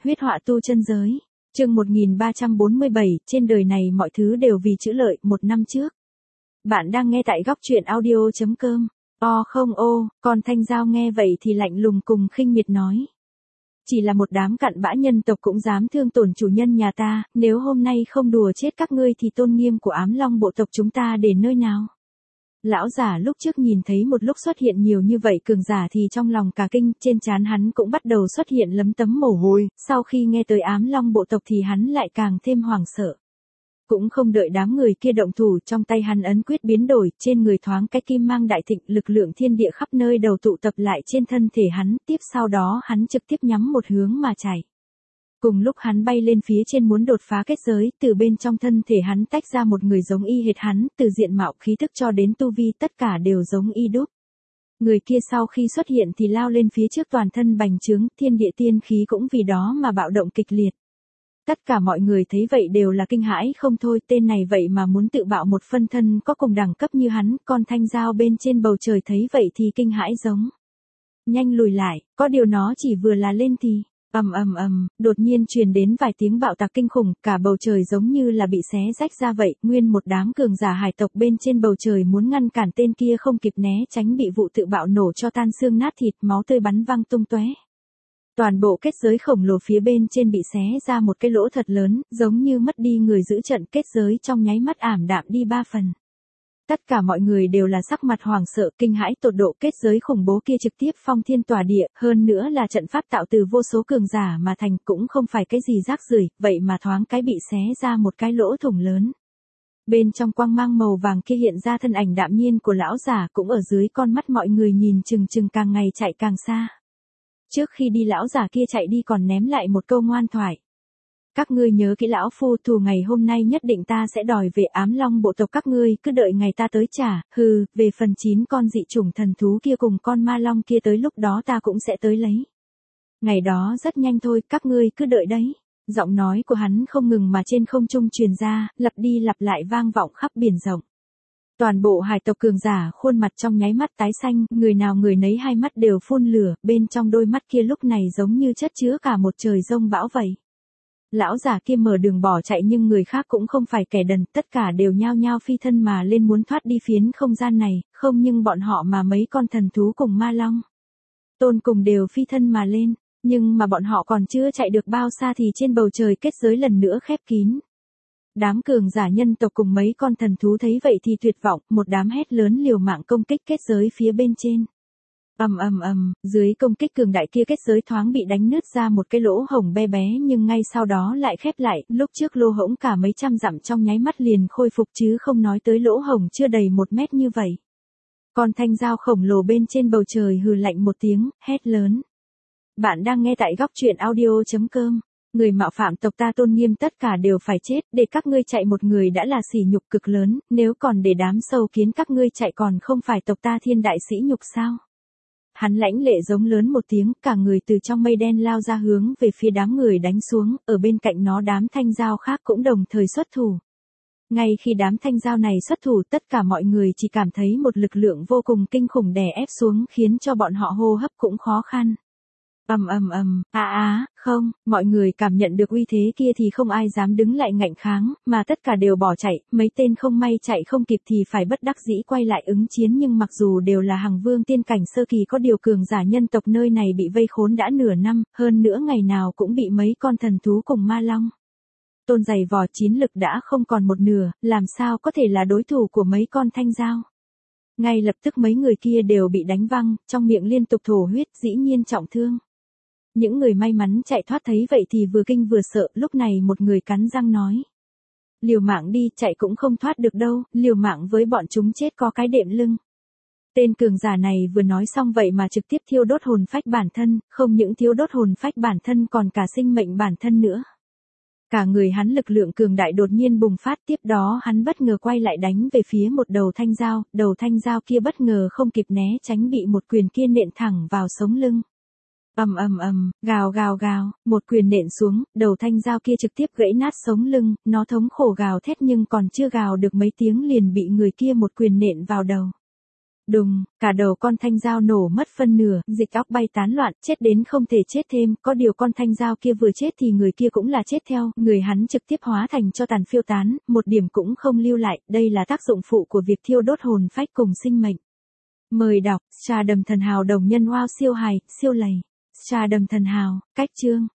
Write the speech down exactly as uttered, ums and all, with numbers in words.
huyết họa tu chân giới. Chương một nghìn ba trăm bốn mươi bảy, trên đời này mọi thứ đều vì chữ lợi, một năm trước. Bạn đang nghe tại góc truyện audio chấm com. O không ô, còn Thanh Giao nghe vậy thì lạnh lùng cùng khinh miệt nói. Chỉ là một đám cặn bã nhân tộc cũng dám thương tổn chủ nhân nhà ta, nếu hôm nay không đùa chết các ngươi thì tôn nghiêm của Ám Long bộ tộc chúng ta để nơi nào? Lão giả lúc trước nhìn thấy một lúc xuất hiện nhiều như vậy cường giả thì trong lòng cả kinh, trên trán hắn cũng bắt đầu xuất hiện lấm tấm mồ hôi, sau khi nghe tới Ám Long bộ tộc thì hắn lại càng thêm hoảng sợ. Cũng không đợi đám người kia động thủ, trong tay hắn ấn quyết biến đổi, trên người thoáng cái kim mang đại thịnh, lực lượng thiên địa khắp nơi đầu tụ tập lại trên thân thể hắn, tiếp sau đó hắn trực tiếp nhắm một hướng mà chạy. Cùng lúc hắn bay lên phía trên muốn đột phá kết giới, từ bên trong thân thể hắn tách ra một người giống y hệt hắn, từ diện mạo khí thức cho đến tu vi tất cả đều giống y đúc. Người kia sau khi xuất hiện thì lao lên phía trước, toàn thân bành trướng, thiên địa tiên khí cũng vì đó mà bạo động kịch liệt. Tất cả mọi người thấy vậy đều là kinh hãi không thôi, tên này vậy mà muốn tự bạo một phân thân có cùng đẳng cấp như hắn, con Thanh Giao bên trên bầu trời thấy vậy thì kinh hãi giống. Nhanh lùi lại, có điều nó chỉ vừa là lên thì, ầm ầm ầm, đột nhiên truyền đến vài tiếng bạo tạc kinh khủng, cả bầu trời giống như là bị xé rách ra vậy, nguyên một đám cường giả hải tộc bên trên bầu trời muốn ngăn cản tên kia không kịp né tránh bị vụ tự bạo nổ cho tan xương nát thịt, máu tươi bắn văng tung tóe. Toàn bộ kết giới khổng lồ phía bên trên bị xé ra một cái lỗ thật lớn, giống như mất đi người giữ trận, kết giới trong nháy mắt ảm đạm đi ba phần. Tất cả mọi người đều là sắc mặt hoảng sợ, kinh hãi tột độ, kết giới khủng bố kia trực tiếp phong thiên tỏa địa, hơn nữa là trận pháp tạo từ vô số cường giả mà thành, cũng không phải cái gì rác rưởi, vậy mà thoáng cái bị xé ra một cái lỗ thủng lớn. Bên trong quang mang màu vàng kia hiện ra thân ảnh đạm nhiên của lão giả, cũng ở dưới con mắt mọi người nhìn chừng chừng càng ngày chạy càng xa. Trước khi đi lão giả kia chạy đi còn ném lại một câu ngoan thoại. Các ngươi nhớ kỹ lão phu, thù ngày hôm nay nhất định ta sẽ đòi về Ám Long bộ tộc các ngươi, cứ đợi ngày ta tới trả, hừ, về phần chín con dị chủng thần thú kia cùng con ma long kia tới lúc đó ta cũng sẽ tới lấy. Ngày đó rất nhanh thôi, các ngươi cứ đợi đấy. Giọng nói của hắn không ngừng mà trên không trung truyền ra, lặp đi lặp lại vang vọng khắp biển rộng. Toàn bộ hải tộc cường giả khuôn mặt trong nháy mắt tái xanh, người nào người nấy hai mắt đều phun lửa, bên trong đôi mắt kia lúc này giống như chất chứa cả một trời giông bão vậy. Lão giả kia mở đường bỏ chạy nhưng người khác cũng không phải kẻ đần, tất cả đều nhao nhao phi thân mà lên muốn thoát đi phiến không gian này, không nhưng bọn họ mà mấy con thần thú cùng ma long. Tôn cùng đều phi thân mà lên, nhưng mà bọn họ còn chưa chạy được bao xa thì trên bầu trời kết giới lần nữa khép kín. Đám cường giả nhân tộc cùng mấy con thần thú thấy vậy thì tuyệt vọng, một đám hét lớn liều mạng công kích kết giới phía bên trên. Ầm ầm ầm, dưới công kích cường đại kia kết giới thoáng bị đánh nứt ra một cái lỗ hổng bé bé nhưng ngay sau đó lại khép lại, lúc trước lỗ hổng cả mấy trăm dặm trong nháy mắt liền khôi phục chứ không nói tới lỗ hổng chưa đầy một mét như vậy. Con Thanh Giao khổng lồ bên trên bầu trời hừ lạnh một tiếng, hét lớn. Bạn đang nghe tại góc truyện audio chấm com. Người mạo phạm tộc ta tôn nghiêm tất cả đều phải chết, để các ngươi chạy một người đã là sỉ nhục cực lớn, nếu còn để đám sâu kiến các ngươi chạy còn không phải tộc ta thiên đại sỉ nhục sao? Hắn lãnh lệ giống lớn một tiếng, cả người từ trong mây đen lao ra hướng về phía đám người đánh xuống, ở bên cạnh nó đám Thanh Giao khác cũng đồng thời xuất thủ. Ngay khi đám Thanh Giao này xuất thủ, tất cả mọi người chỉ cảm thấy một lực lượng vô cùng kinh khủng đè ép xuống khiến cho bọn họ hô hấp cũng khó khăn. Ầm ầm ầm, á á, không, mọi người cảm nhận được uy thế kia thì không ai dám đứng lại ngạnh kháng, mà tất cả đều bỏ chạy, mấy tên không may chạy không kịp thì phải bất đắc dĩ quay lại ứng chiến, nhưng mặc dù đều là hằng vương tiên cảnh sơ kỳ có điều cường giả nhân tộc nơi này bị vây khốn đã nửa năm, hơn nữa ngày nào cũng bị mấy con thần thú cùng ma long. Tôn dày vò chiến lực đã không còn một nửa, làm sao có thể là đối thủ của mấy con Thanh Giao. Ngay lập tức mấy người kia đều bị đánh văng, trong miệng liên tục thổ huyết, dĩ nhiên trọng thương. Những người may mắn chạy thoát thấy vậy thì vừa kinh vừa sợ, lúc này một người cắn răng nói. Liều mạng đi, chạy cũng không thoát được đâu, liều mạng với bọn chúng chết có cái đệm lưng. Tên cường giả này vừa nói xong vậy mà trực tiếp thiêu đốt hồn phách bản thân, không những thiêu đốt hồn phách bản thân còn cả sinh mệnh bản thân nữa. Cả người hắn lực lượng cường đại đột nhiên bùng phát, tiếp đó hắn bất ngờ quay lại đánh về phía một đầu Thanh Giao, đầu Thanh Giao kia bất ngờ không kịp né tránh bị một quyền kia nện thẳng vào sống lưng. Ầm ầm ầm, gào gào gào, một quyền nện xuống, đầu Thanh Giao kia trực tiếp gãy nát sống lưng, nó thống khổ gào thét nhưng còn chưa gào được mấy tiếng liền bị người kia một quyền nện vào đầu. Đùng, cả đầu con thanh dao nổ mất phân nửa, dịch óc bay tán loạn, chết đến không thể chết thêm, có điều con thanh dao kia vừa chết thì người kia cũng là chết theo, người hắn trực tiếp hóa thành cho tàn phiêu tán, một điểm cũng không lưu lại, đây là tác dụng phụ của việc thiêu đốt hồn phách cùng sinh mệnh. Mời đọc, Stardom thần hào đồng nhân wow siêu hài, siêu lầy. Stardom thần hào, cách chương.